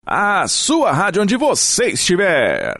A sua rádio onde você estiver.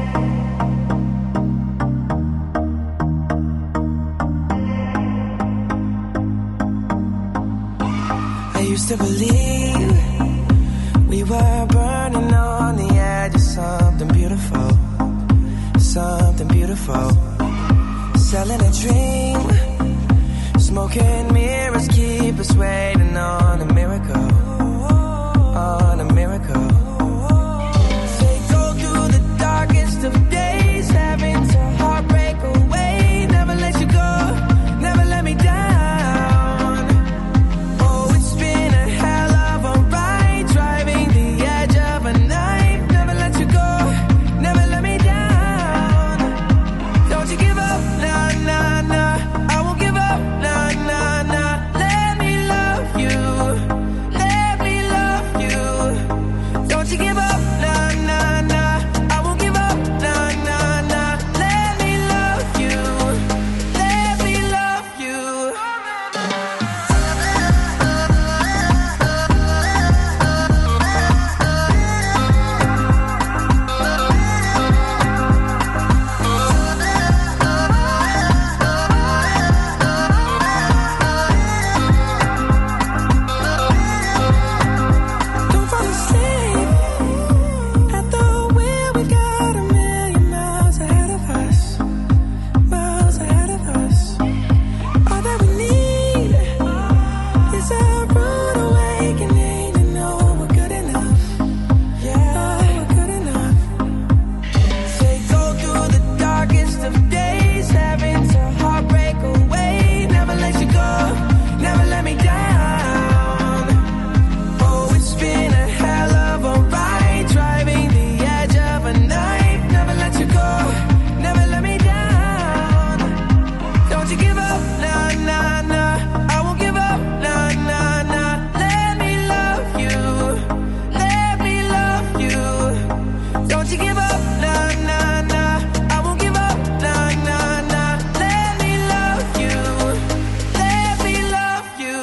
I used to believe we were burning on the edge of something beautiful, something beautiful. Selling a dream, smoking mirrors keep us waiting on a miracle, on a miracle. They go through the darkest of days, having to heartbreak away. Never let you go, never let me down. Oh, it's been a hell of a ride, driving the edge of a knife. Never let you go, never let me down. Don't you give up, nah, nah, nah. I won't give up, nah, nah, nah. Let me love you, let me love you. Don't you give up, nah, nah, nah. I won't give up, nah, nah, nah. Let me love you, let me love you. Don't fall asleep at the wheel. We got a million miles ahead of us, miles ahead of us. All that we need is a rude awakening to know we're good enough. Yeah, we're good enough. They go through the darkest of days, having to heartbreak away. Never let you go, never let me down. Oh, it's been a hell of a ride, driving the edge of a knife. Never let you go, never let me down. Don't you give up, nah, nah, nah. I won't give up, nah, nah, nah. Let me love you, let me love you. Don't you give up, nah, nah, nah. I won't give up, nah, nah, nah. Let me love you, let me love you.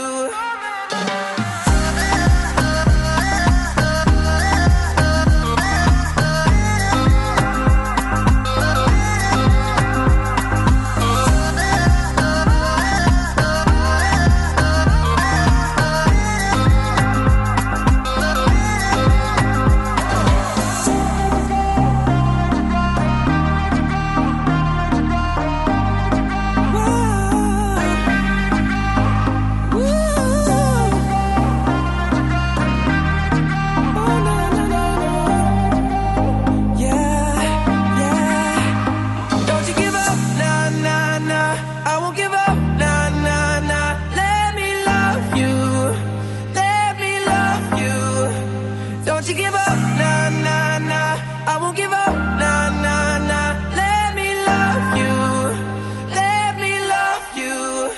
Don't you give up, nah, nah, nah. I won't give up, nah, nah, nah. Let me love you, let me love you. Don't you give up, nah, nah, nah. I won't give up, nah, nah, nah. Let me love you, let me love you.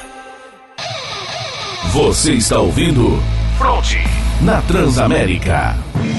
Você está ouvindo Fronte na Transamérica.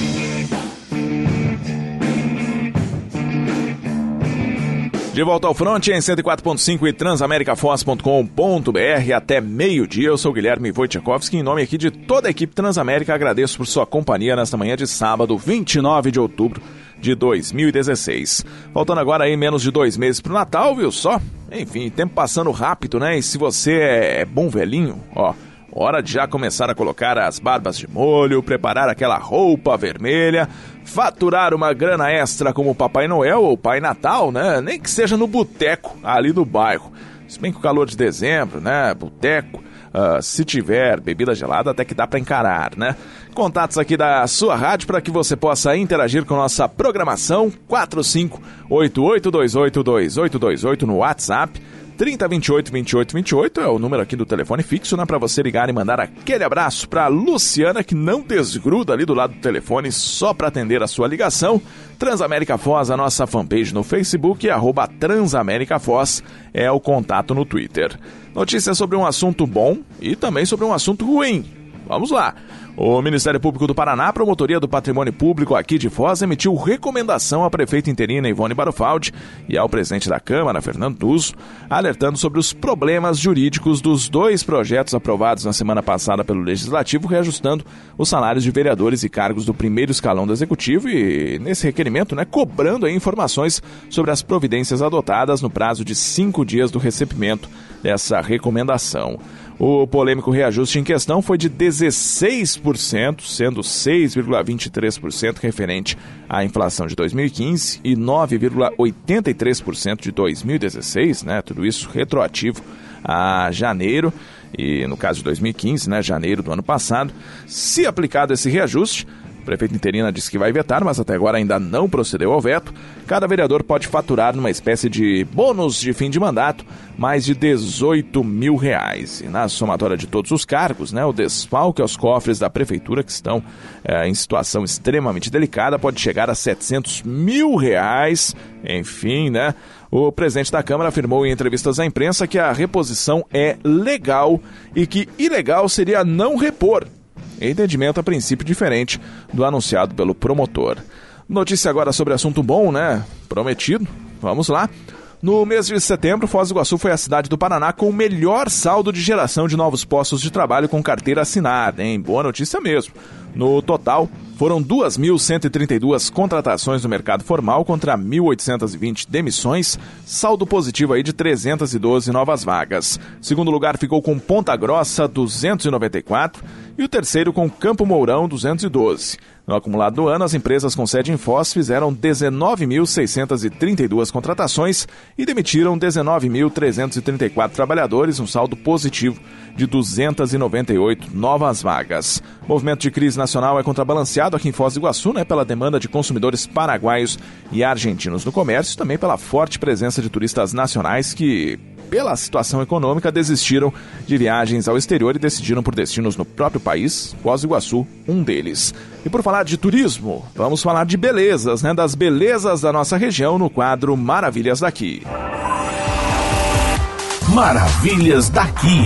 De volta ao Fronte em 104.5 e transamericafoz.com.br até meio-dia. Eu sou Guilherme Wojciechowski. Em nome aqui de toda a equipe Transamérica, agradeço por sua companhia nesta manhã de sábado, 29 de outubro de 2016. Faltando agora aí menos de 2 meses pro Natal, viu só? Enfim, tempo passando rápido, né? E se você é bom velhinho, ó, hora de já começar a colocar as barbas de molho, preparar aquela roupa vermelha, faturar uma grana extra como Papai Noel ou Pai Natal, né? Nem que seja no boteco ali do bairro. Se bem que o calor de dezembro, né? Boteco, se tiver bebida gelada, até que dá para encarar, né? Contatos aqui da sua rádio para que você possa interagir com nossa programação, 4588282828 no WhatsApp, 3028-2828 é o número aqui do telefone fixo, né, para você ligar e mandar aquele abraço para Luciana, que não desgruda ali do lado do telefone só para atender a sua ligação. Transamérica Foz, a nossa fanpage no Facebook, @Transamérica Foz é o contato no Twitter. Notícias sobre um assunto bom e também sobre um assunto ruim. Vamos lá. O Ministério Público do Paraná, Promotoria do Patrimônio Público aqui de Foz, emitiu recomendação à prefeita interina Ivone Barufaldi e ao presidente da Câmara, Fernando Tuso, alertando sobre os problemas jurídicos dos 2 projetos aprovados na semana passada pelo Legislativo, reajustando os salários de vereadores e cargos do primeiro escalão do Executivo e, nesse requerimento, cobrando aí informações sobre as providências adotadas no prazo de 5 dias do recebimento dessa recomendação. O polêmico reajuste em questão foi de 16%, sendo 6,23% referente à inflação de 2015 e 9,83% de 2016, tudo isso retroativo a janeiro, e no caso de 2015, janeiro do ano passado. Se aplicado esse reajuste, a prefeita interina disse que vai vetar, mas até agora ainda não procedeu ao veto. Cada vereador pode faturar numa espécie de bônus de fim de mandato mais de R$18 mil. E na somatória de todos os cargos, o desfalque aos cofres da prefeitura, que estão em situação extremamente delicada, pode chegar a R$700 mil. Enfim, o presidente da Câmara afirmou em entrevistas à imprensa que a reposição é legal e que ilegal seria não repor. Entendimento a princípio diferente do anunciado pelo promotor. Notícia agora sobre assunto bom, prometido. Vamos lá. No mês de setembro, Foz do Iguaçu foi a cidade do Paraná com o melhor saldo de geração de novos postos de trabalho com carteira assinada, hein? Boa notícia mesmo. No total, foram 2.132 contratações no mercado formal contra 1.820 demissões, saldo positivo aí de 312 novas vagas. Segundo lugar ficou com Ponta Grossa, 294, e o terceiro com Campo Mourão, 212. No acumulado do ano, as empresas com sede em Foz fizeram 19.632 contratações e demitiram 19.334 trabalhadores, um saldo positivo de 298 novas vagas. O movimento de crise nacional é contrabalanceado aqui em Foz do Iguaçu, pela demanda de consumidores paraguaios e argentinos no comércio, também pela forte presença de turistas nacionais que, pela situação econômica, desistiram de viagens ao exterior e decidiram por destinos no próprio país, Foz do Iguaçu, um deles. E por falar de turismo, vamos falar de belezas, das belezas da nossa região no quadro Maravilhas daqui. Maravilhas daqui.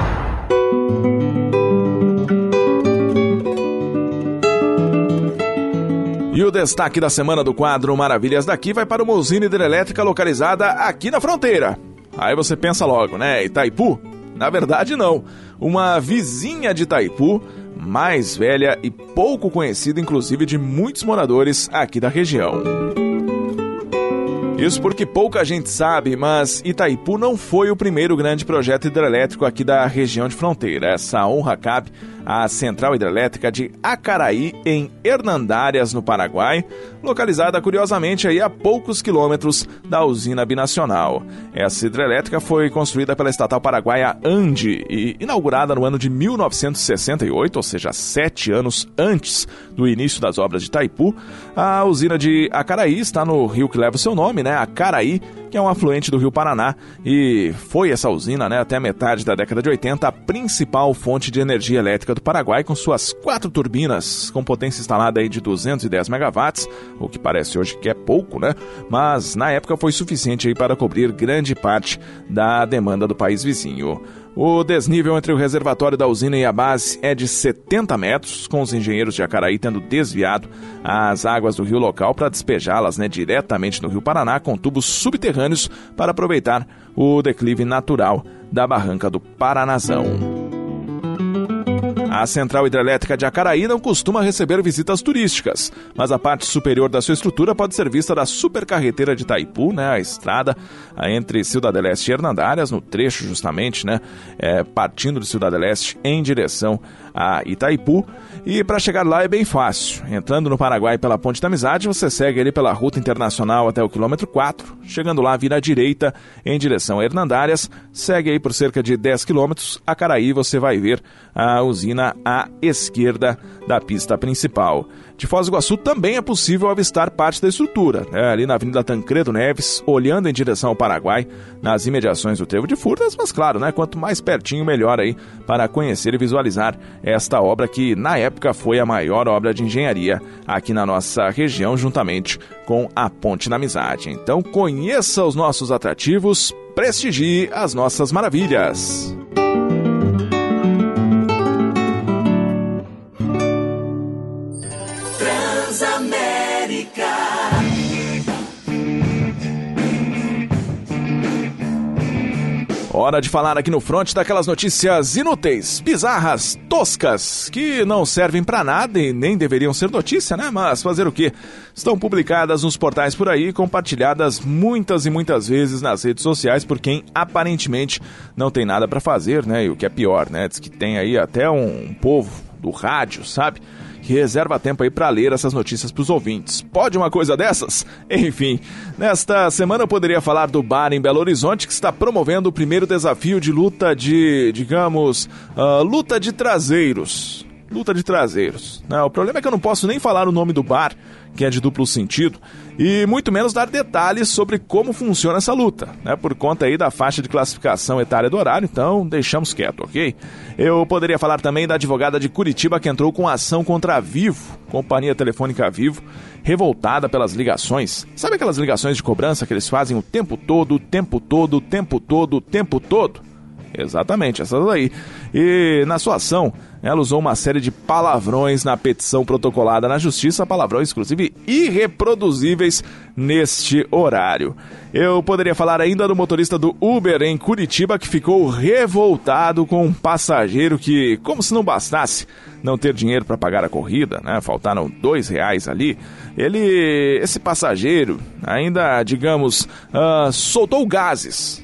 E o destaque da semana do quadro Maravilhas daqui vai para uma usina hidrelétrica localizada aqui na fronteira. Aí você pensa logo, Itaipu? Na verdade, não. Uma vizinha de Itaipu, mais velha e pouco conhecida, inclusive, de muitos moradores aqui da região. Isso porque pouca gente sabe, mas Itaipu não foi o primeiro grande projeto hidrelétrico aqui da região de fronteira. Essa honra cabe à Central Hidrelétrica de Acaraí, em Hernandárias, no Paraguai, localizada curiosamente aí a poucos quilômetros da usina binacional. Essa hidrelétrica foi construída pela estatal paraguaia Andi e inaugurada no ano de 1968, ou seja, 7 anos antes do início das obras de Itaipu. A usina de Acaraí está no rio que leva o seu nome, Acaraí, que é um afluente do rio Paraná, e foi essa usina, até a metade da década de 80, a principal fonte de energia elétrica do Paraguai, com suas 4 turbinas, com potência instalada aí de 210 megawatts, o que parece hoje que é pouco, mas na época foi suficiente aí para cobrir grande parte da demanda do país vizinho. O desnível entre o reservatório da usina e a base é de 70 metros, com os engenheiros de Acaraí tendo desviado as águas do rio local para despejá-las diretamente no rio Paraná com tubos subterrâneos para aproveitar o declive natural da barranca do Paranazão. A Central Hidrelétrica de Acaraí não costuma receber visitas turísticas, mas a parte superior da sua estrutura pode ser vista da supercarreteira de Itaipu, a estrada entre Cidade Leste e Hernandárias, no trecho justamente, partindo de Cidade Leste em direção a Itaipu. E para chegar lá é bem fácil. Entrando no Paraguai pela Ponte da Amizade, você segue ali pela Ruta Internacional até o quilômetro 4. Chegando lá, vira à direita em direção a Hernandárias. Segue aí por cerca de 10 quilômetros. Acaraí, você vai ver a usina à esquerda da pista principal. De Foz do Iguaçu também é possível avistar parte da estrutura, ali na Avenida Tancredo Neves, olhando em direção ao Paraguai, nas imediações do Trevo de Furnas, mas claro, quanto mais pertinho, melhor aí para conhecer e visualizar esta obra que, na época, foi a maior obra de engenharia aqui na nossa região, juntamente com a Ponte da Amizade. Então, conheça os nossos atrativos, prestigie as nossas maravilhas. Transamérica. Hora de falar aqui no Front daquelas notícias inúteis, bizarras, toscas, que não servem pra nada e nem deveriam ser notícia, né? Mas fazer o quê? Estão publicadas nos portais por aí, compartilhadas muitas e muitas vezes nas redes sociais por quem aparentemente não tem nada pra fazer, né? E o que é pior, né? Diz que tem aí até um povo do rádio, sabe? Que reserva tempo aí para ler essas notícias para os ouvintes. Pode uma coisa dessas? Enfim, nesta semana eu poderia falar do bar em Belo Horizonte que está promovendo o primeiro desafio de luta de, digamos, luta de traseiros. Luta de traseiros. Não, o problema é que eu não posso nem falar o nome do bar, que é de duplo sentido, e muito menos dar detalhes sobre como funciona essa luta, né? Por conta aí da faixa de classificação etária do horário, então deixamos quieto, ok? Eu poderia falar também da advogada de Curitiba que entrou com ação contra a Vivo, companhia telefônica Vivo, revoltada pelas ligações. Sabe aquelas ligações de cobrança que eles fazem o tempo todo, o tempo todo, o tempo todo, o tempo todo? Exatamente, essas aí. E na sua ação, ela usou uma série de palavrões na petição protocolada na justiça, palavrões, inclusive, irreproduzíveis neste horário. Eu poderia falar ainda do motorista do Uber em Curitiba que ficou revoltado com um passageiro que, como se não bastasse não ter dinheiro para pagar a corrida, né? Faltaram R$2 ali. Esse passageiro ainda, digamos, soltou gases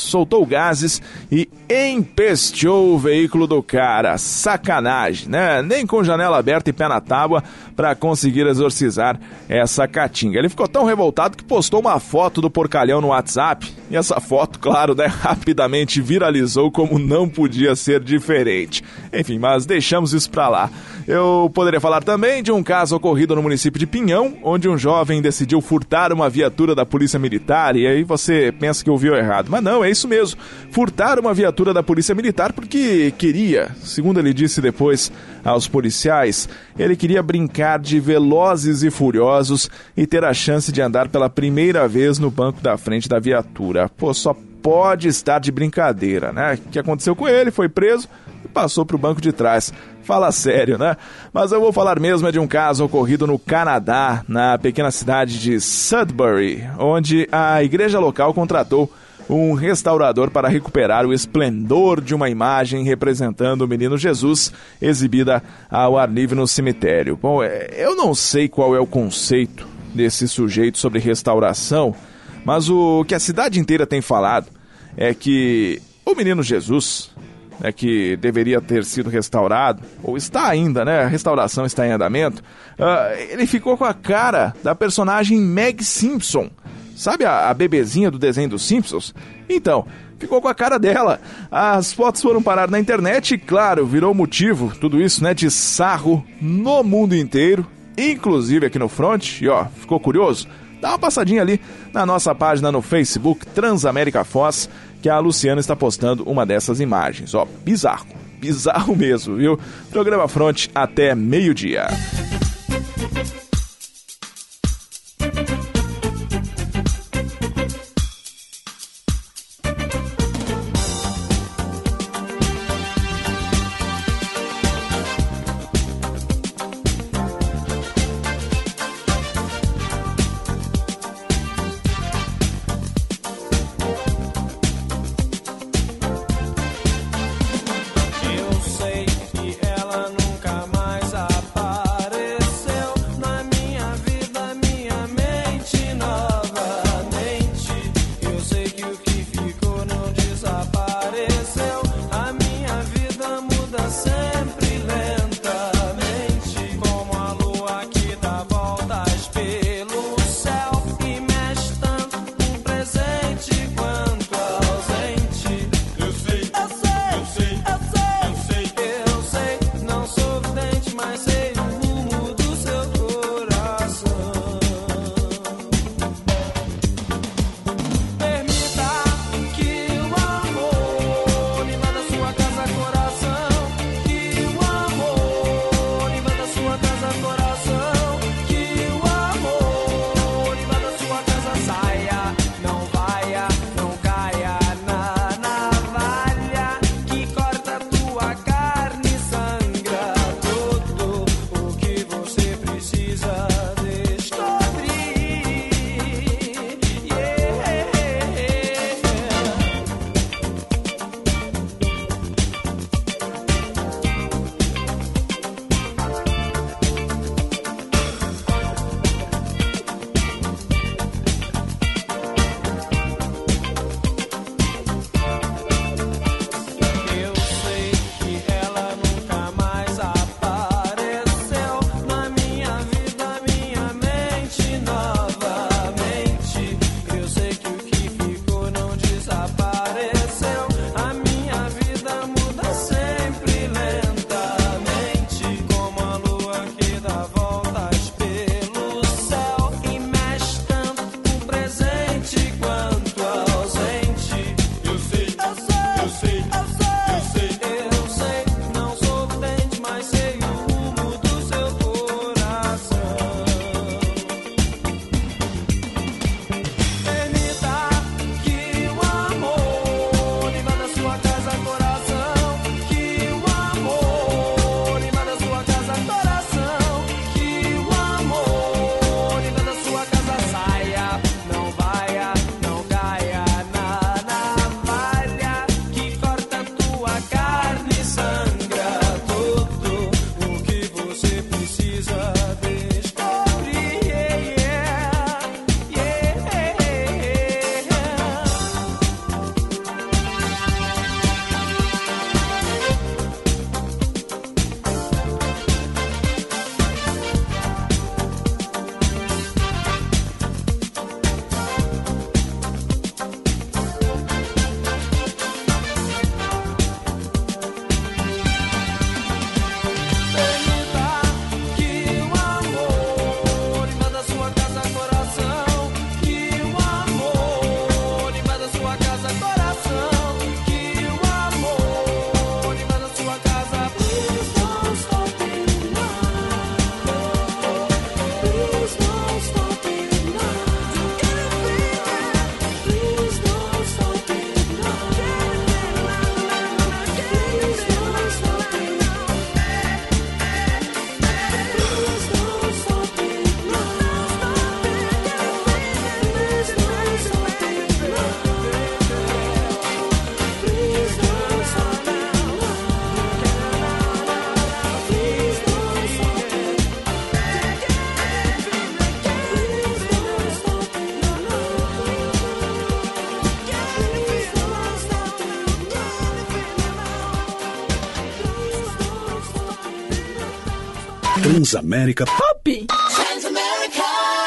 e empesteou o veículo do cara. Sacanagem, né? Nem com janela aberta e pé na tábua para conseguir exorcizar essa catinga. Ele ficou tão revoltado que postou uma foto do porcalhão no WhatsApp. E essa foto, claro, né, rapidamente viralizou como não podia ser diferente. Enfim, mas deixamos isso pra lá. Eu poderia falar também de um caso ocorrido no município de Pinhão, onde um jovem decidiu furtar uma viatura da Polícia Militar, e aí você pensa que ouviu errado. Mas não, é isso mesmo. Furtar uma viatura da Polícia Militar porque queria, segundo ele disse depois aos policiais, ele queria brincar de Velozes e Furiosos e ter a chance de andar pela primeira vez no banco da frente da viatura. Pô, só pode estar de brincadeira, né? O que aconteceu com ele? Foi preso e passou para o banco de trás. Fala sério, né? Mas eu vou falar mesmo de um caso ocorrido no Canadá, na pequena cidade de Sudbury, onde a igreja local contratou um restaurador para recuperar o esplendor de uma imagem representando o menino Jesus, exibida ao ar livre no cemitério. Bom, eu não sei qual é o conceito desse sujeito sobre restauração, mas o que a cidade inteira tem falado é que o menino Jesus, né, que deveria ter sido restaurado, ou está ainda, né? A restauração está em andamento. Ele ficou com a cara da personagem Meg Simpson. Sabe a bebezinha do desenho dos Simpsons? Então, ficou com a cara dela. As fotos foram parar na internet e, claro, virou motivo, tudo isso, né, de sarro no mundo inteiro, inclusive aqui no Front. E ó, ficou curioso? Dá uma passadinha ali na nossa página no Facebook, Transamérica Foz, que a Luciana está postando uma dessas imagens. Ó, bizarro mesmo, viu? Programa Front até meio-dia. Eu sei que ela nunca mais aparecerá. Transamérica Pop. Transamérica.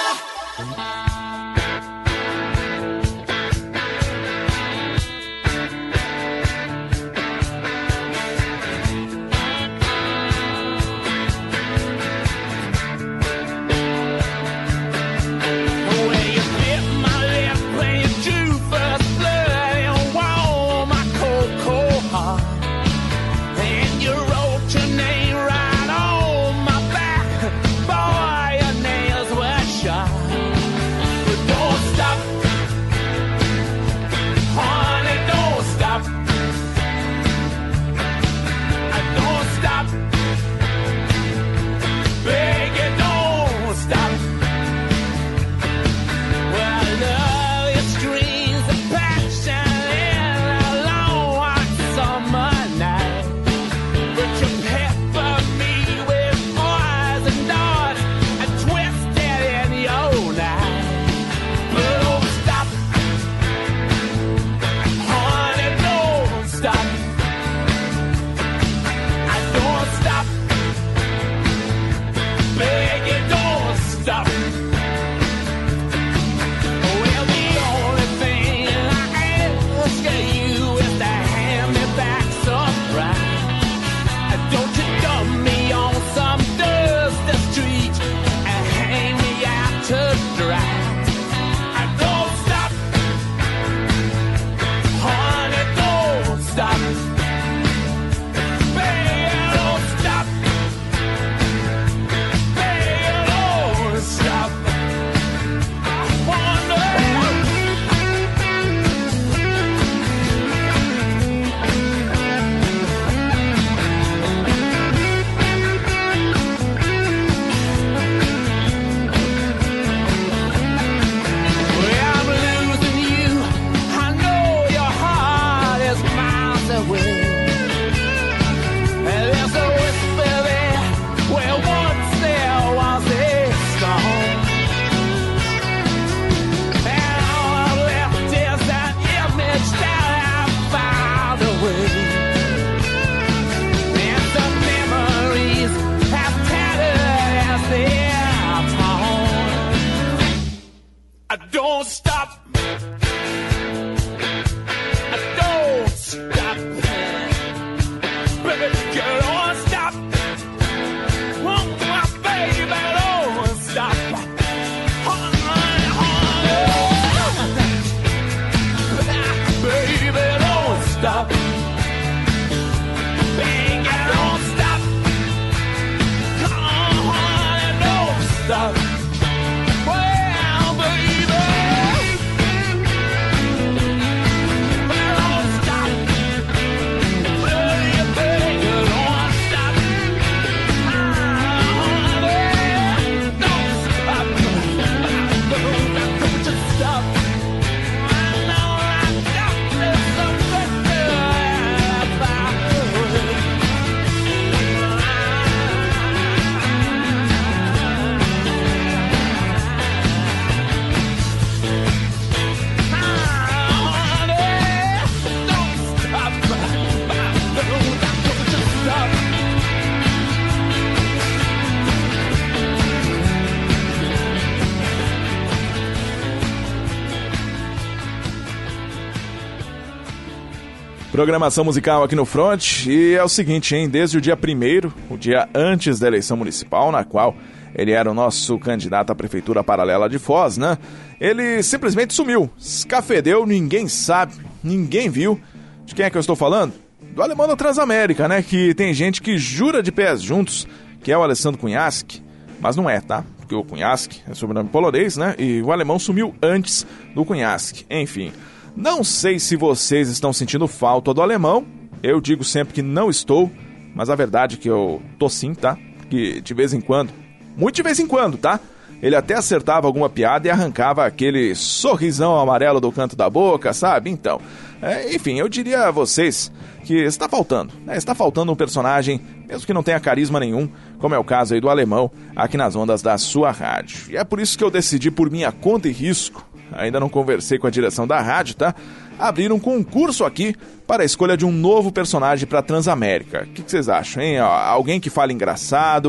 Programação musical aqui no Front, e é o seguinte, hein? Desde o dia 1º, o dia antes da eleição municipal, na qual ele era o nosso candidato à prefeitura paralela de Foz, né? Ele simplesmente sumiu, escafedeu, ninguém sabe, ninguém viu. De quem é que eu estou falando? Do Alemão da Transamérica, né? Que tem gente que jura de pés juntos que é o Alessandro Cunhasque, mas não é, tá? Porque o Cunhasque é sobrenome polonês, né? E o alemão sumiu antes do Cunhasque, enfim. Não sei se vocês estão sentindo falta do alemão, eu digo sempre que não estou, mas a verdade é que eu tô sim, tá? Que de vez em quando, muito de vez em quando, tá? Ele até acertava alguma piada e arrancava aquele sorrisão amarelo do canto da boca, sabe? Então, enfim, eu diria a vocês que está faltando, né? Está faltando um personagem, mesmo que não tenha carisma nenhum, como é o caso aí do alemão, aqui nas ondas da sua rádio. E é por isso que eu decidi, por minha conta e risco, ainda não conversei com a direção da rádio, tá? Abrir um concurso aqui para a escolha de um novo personagem para Transamérica. O que vocês acham, hein? Alguém que fale engraçado,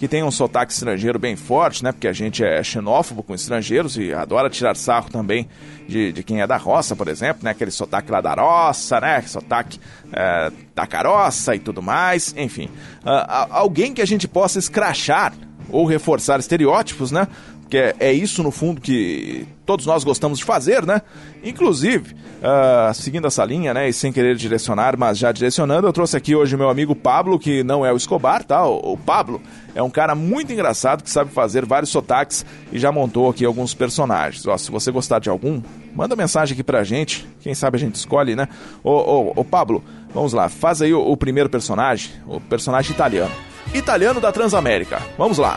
que tem um sotaque estrangeiro bem forte, né? Porque a gente é xenófobo com estrangeiros e adora tirar sarro também de quem é da roça, por exemplo, né? Aquele sotaque lá da roça, né? Sotaque da caroça e tudo mais, enfim. Alguém que a gente possa escrachar ou reforçar estereótipos, né? Que é isso, no fundo, que todos nós gostamos de fazer, né? Inclusive, seguindo essa linha, né? E sem querer direcionar, mas já direcionando, eu trouxe aqui hoje o meu amigo Pablo, que não é o Escobar, tá? O Pablo é um cara muito engraçado que sabe fazer vários sotaques e já montou aqui alguns personagens. Ó, se você gostar de algum, manda mensagem aqui pra gente. Quem sabe a gente escolhe, né? Ô Pablo, vamos lá. Faz aí o primeiro personagem, o personagem italiano. Italiano da Transamérica. Vamos lá.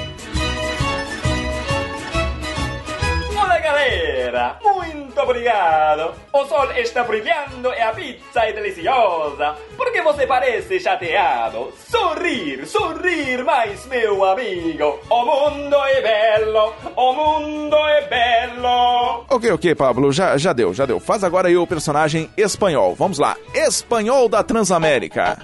Galera, muito obrigado. O sol está brilhando e a pizza é deliciosa. Por que você parece chateado? Sorrir mais, meu amigo. O mundo é belo, o mundo é belo. Ok, Pablo, já deu. Faz agora aí o personagem espanhol. Vamos lá, espanhol da Transamérica.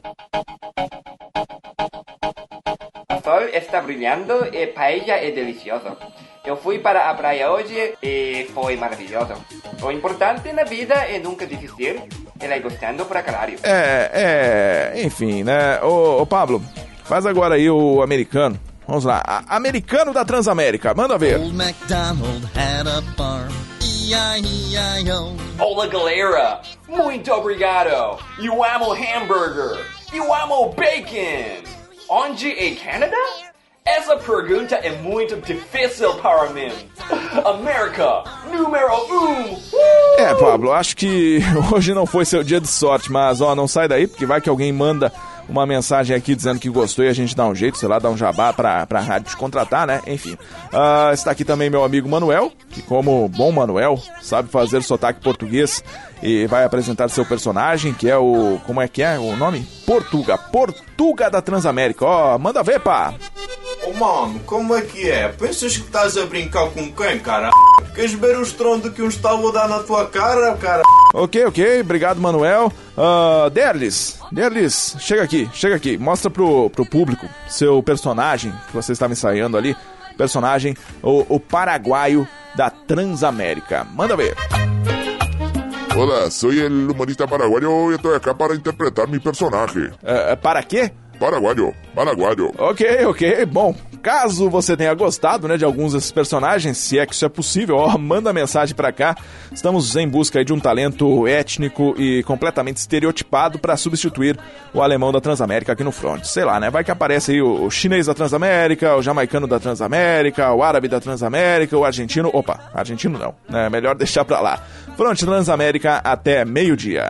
O sol está brilhando e paella é deliciosa. Eu fui para a praia hoje e foi maravilhoso. O importante na vida é nunca desistir, ela gostando pra caralho. Enfim, né? Ô Pablo, faz agora aí o americano. Vamos lá, americano da Transamérica, manda ver. Old MacDonald had a farm, E-I-E-I-O. Olá galera, muito obrigado. Eu amo hambúrguer, eu amo bacon. Onde é Canadá? Essa pergunta é muito difícil para mim. América, número 1. Pablo, acho que hoje não foi seu dia de sorte, mas não sai daí, porque vai que alguém manda uma mensagem aqui dizendo que gostou e a gente dá um jeito, sei lá, dá um jabá pra rádio te contratar, né? Enfim. Está aqui também meu amigo Manuel, que como bom Manuel, sabe fazer sotaque português e vai apresentar seu personagem, que é o... Como é que é o nome? Portuga da Transamérica. Ó, manda ver, pá! Oh mano, como é que é? Pensas que estás a brincar com quem, cara? Queres ver o estrondo que um estalo dá na tua cara, cara? Ok, obrigado, Manuel. Derlis, chega aqui, mostra pro público seu personagem que você estava ensaiando ali, personagem, o paraguaio da Transamérica. Manda ver. Hola, soy el humorista paraguayo y estoy acá para interpretar mi personaje. Para quê? Paraguayo. Ok. Bom, caso você tenha gostado, né, de alguns desses personagens, se é que isso é possível, manda mensagem pra cá. Estamos em busca aí de um talento étnico e completamente estereotipado pra substituir o alemão da Transamérica aqui no front. Sei lá, né? Vai que aparece aí o chinês da Transamérica, o jamaicano da Transamérica, o árabe da Transamérica, o argentino... Opa, argentino não, né? Melhor deixar pra lá. Front Transamérica até meio-dia.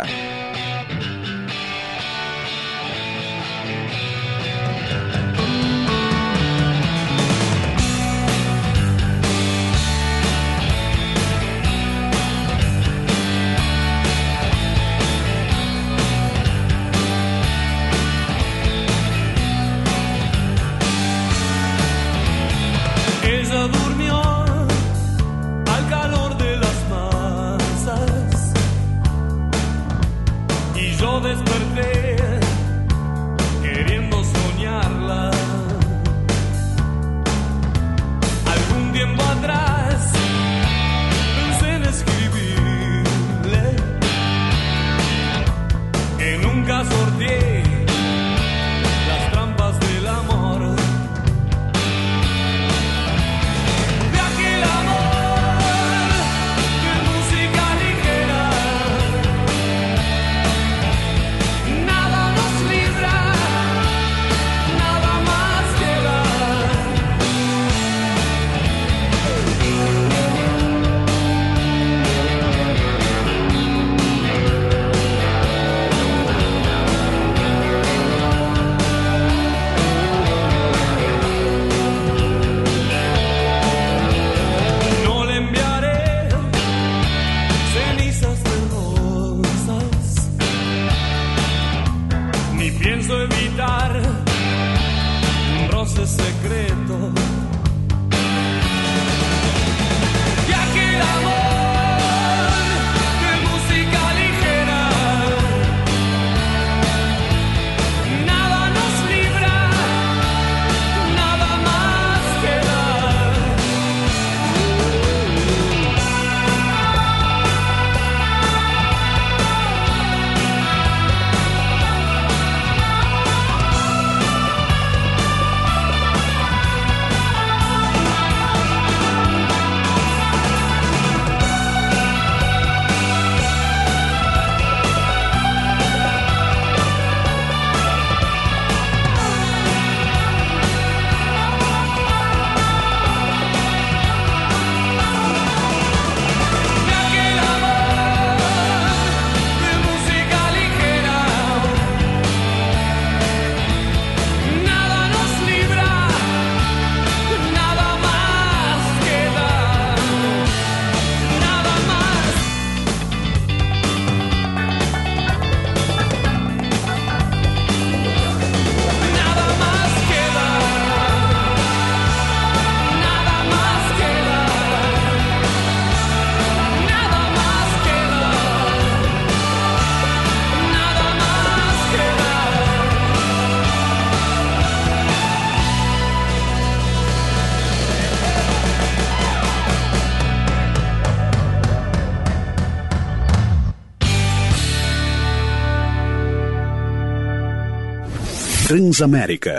Transamérica.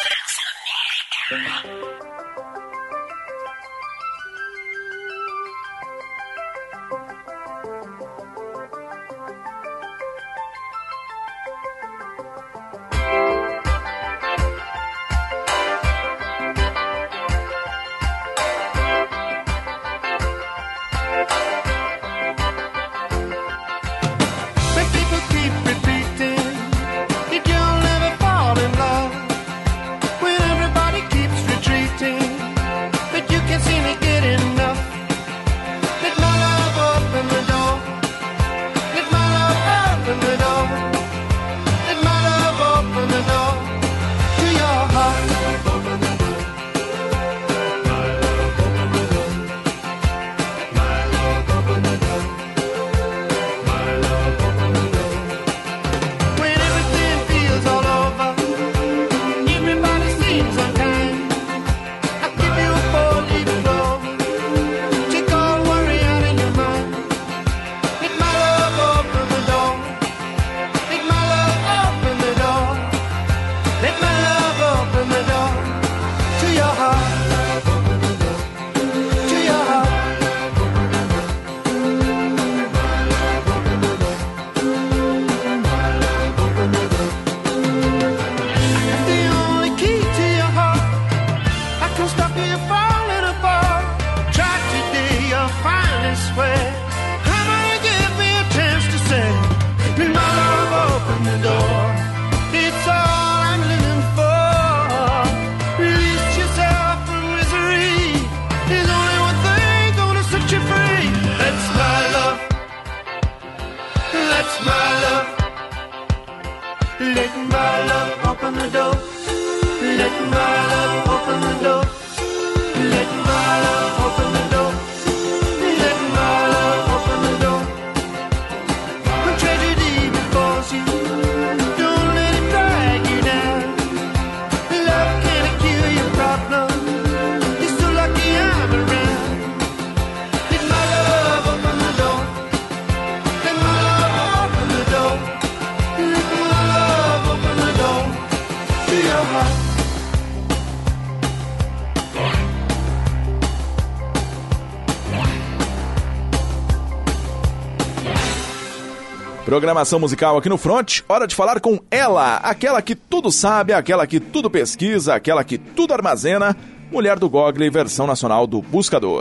Programação musical aqui no Front, hora de falar com ela, aquela que tudo sabe, aquela que tudo pesquisa, aquela que tudo armazena, mulher do Google, versão nacional do Buscador.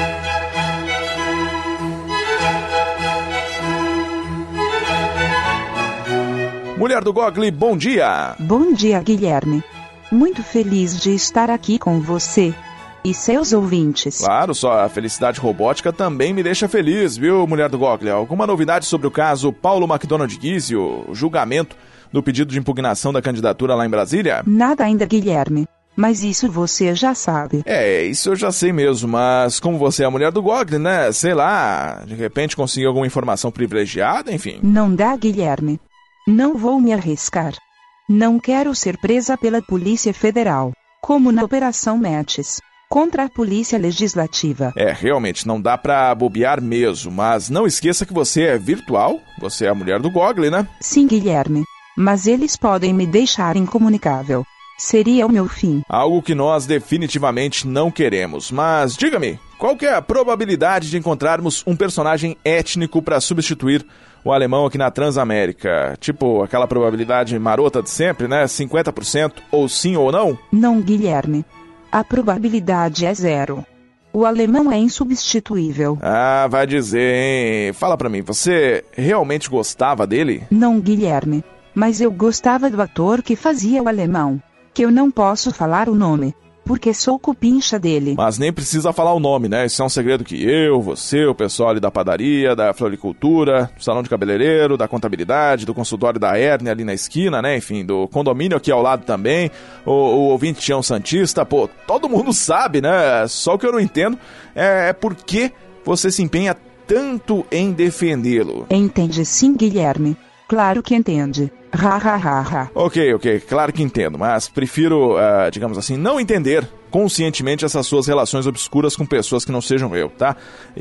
Mulher do Google, bom dia! Bom dia, Guilherme. Muito feliz de estar aqui com você e seus ouvintes. Claro, só a felicidade robótica também me deixa feliz, viu, mulher do Google? Alguma novidade sobre o caso Paulo McDonald Guise, o julgamento do pedido de impugnação da candidatura lá em Brasília? Nada ainda, Guilherme. Mas isso você já sabe. Isso eu já sei mesmo, mas como você é a mulher do Google, né? Sei lá, de repente conseguiu alguma informação privilegiada, enfim. Não dá, Guilherme. Não vou me arriscar. Não quero ser presa pela Polícia Federal, como na Operação Metis, contra a Polícia Legislativa. Realmente, não dá pra bobear mesmo, mas não esqueça que você é virtual, você é a mulher do Google, né? Sim, Guilherme, mas eles podem me deixar incomunicável. Seria o meu fim. Algo que nós definitivamente não queremos, mas diga-me, qual que é a probabilidade de encontrarmos um personagem étnico para substituir o alemão aqui na Transamérica? Tipo, aquela probabilidade marota de sempre, né? 50% ou sim ou não? Não, Guilherme. A probabilidade é 0. O alemão é insubstituível. Ah, vai dizer, hein? Fala pra mim, você realmente gostava dele? Não, Guilherme. Mas eu gostava do ator que fazia o alemão, que eu não posso falar o nome, porque sou cupincha dele. Mas nem precisa falar o nome, né? Isso é um segredo que eu, você, o pessoal ali da padaria, da floricultura, do salão de cabeleireiro, da contabilidade, do consultório da hérnia ali na esquina, né? Enfim, do condomínio aqui ao lado também, o ouvinte Tião Santista, pô, todo mundo sabe, né? Só o que eu não entendo é por que você se empenha tanto em defendê-lo. Entende sim, Guilherme. Claro que entende. Ha, ha, ha, ha. Ok, claro que entendo, mas prefiro, digamos assim, não entender conscientemente essas suas relações obscuras com pessoas que não sejam eu, tá?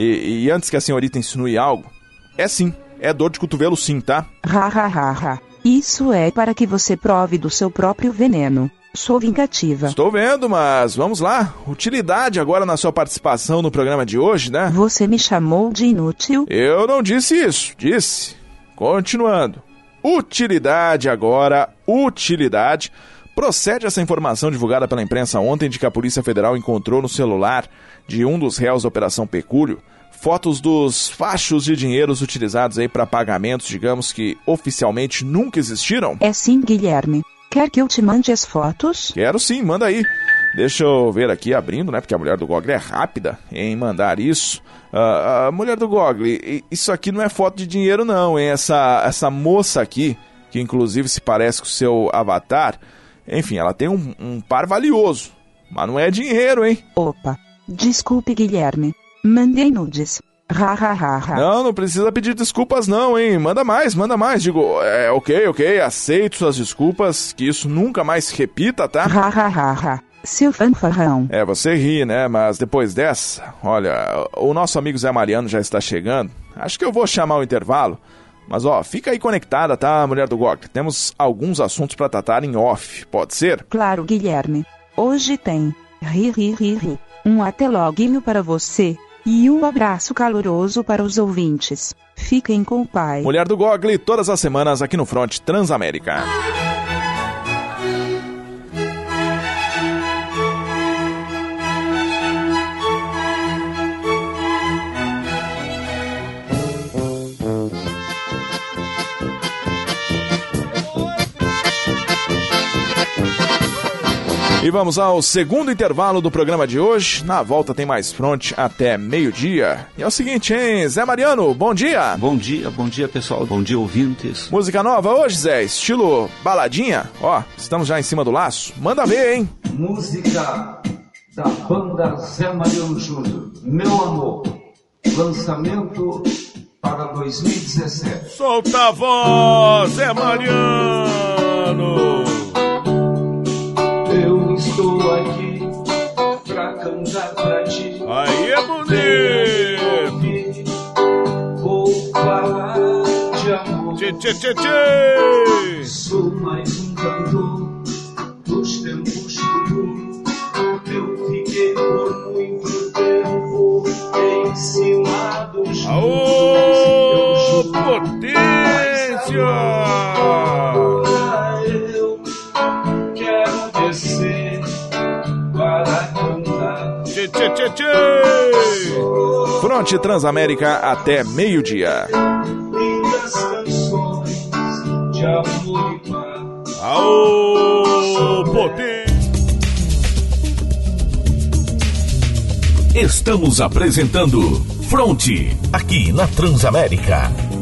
E antes que a senhorita insinue algo, é sim, é dor de cotovelo sim, tá? Ha, ha, ha, ha. Isso é para que você prove do seu próprio veneno. Sou vingativa. Estou vendo, mas vamos lá. Utilidade agora na sua participação no programa de hoje, né? Você me chamou de inútil? Eu não disse isso, disse. Continuando. Utilidade agora, utilidade. Procede essa informação divulgada pela imprensa ontem de que a Polícia Federal encontrou no celular de um dos réus da Operação Pecúlio fotos dos fachos de dinheiros utilizados aí para pagamentos, digamos que oficialmente nunca existiram? É sim, Guilherme. Quer que eu te mande as fotos? Quero sim, manda aí. Deixa eu ver aqui, abrindo, né? Porque a mulher do Google é rápida em mandar isso. A mulher do Google, isso aqui não é foto de dinheiro não, hein? Essa moça aqui, que inclusive se parece com o seu avatar, enfim, ela tem um par valioso, mas não é dinheiro, hein? Opa, desculpe, Guilherme. Mandei nudes. Não precisa pedir desculpas não, hein? Manda mais. Digo, ok, aceito suas desculpas, que isso nunca mais se repita, tá? Seu fanfarrão. Você ri, né? Mas depois dessa, olha, o nosso amigo Zé Mariano já está chegando. Acho que eu vou chamar o intervalo. Mas fica aí conectada, tá, mulher do GOG? Temos alguns assuntos para tratar em off, pode ser? Claro, Guilherme. Hoje tem. Ri. Um até loguinho para você. E um abraço caloroso para os ouvintes. Fiquem com o pai. Mulher do Google, todas as semanas aqui no Front Transamérica. E vamos ao segundo intervalo do programa de hoje. Na volta tem mais Front até meio-dia. E é o seguinte, hein, Zé Mariano, bom dia. Bom dia, pessoal. Bom dia, ouvintes. Música nova hoje, Zé, estilo baladinha. Estamos já em cima do laço. Manda ver, hein. Música da banda Zé Mariano Júnior, Meu Amor. Lançamento para 2017. Solta a voz, Zé Mariano. Eu estou aqui pra cantar pra ti. Aí é bonito. Vou falar de amor. Tchê. Sou mais um cantor dos tempos futuros. Eu fiquei por muito tempo em cima dos muros. Potência! Front Transamérica até meio-dia. Lindas canções de amor e paz. Aô, potência! Estamos apresentando Front aqui na Transamérica.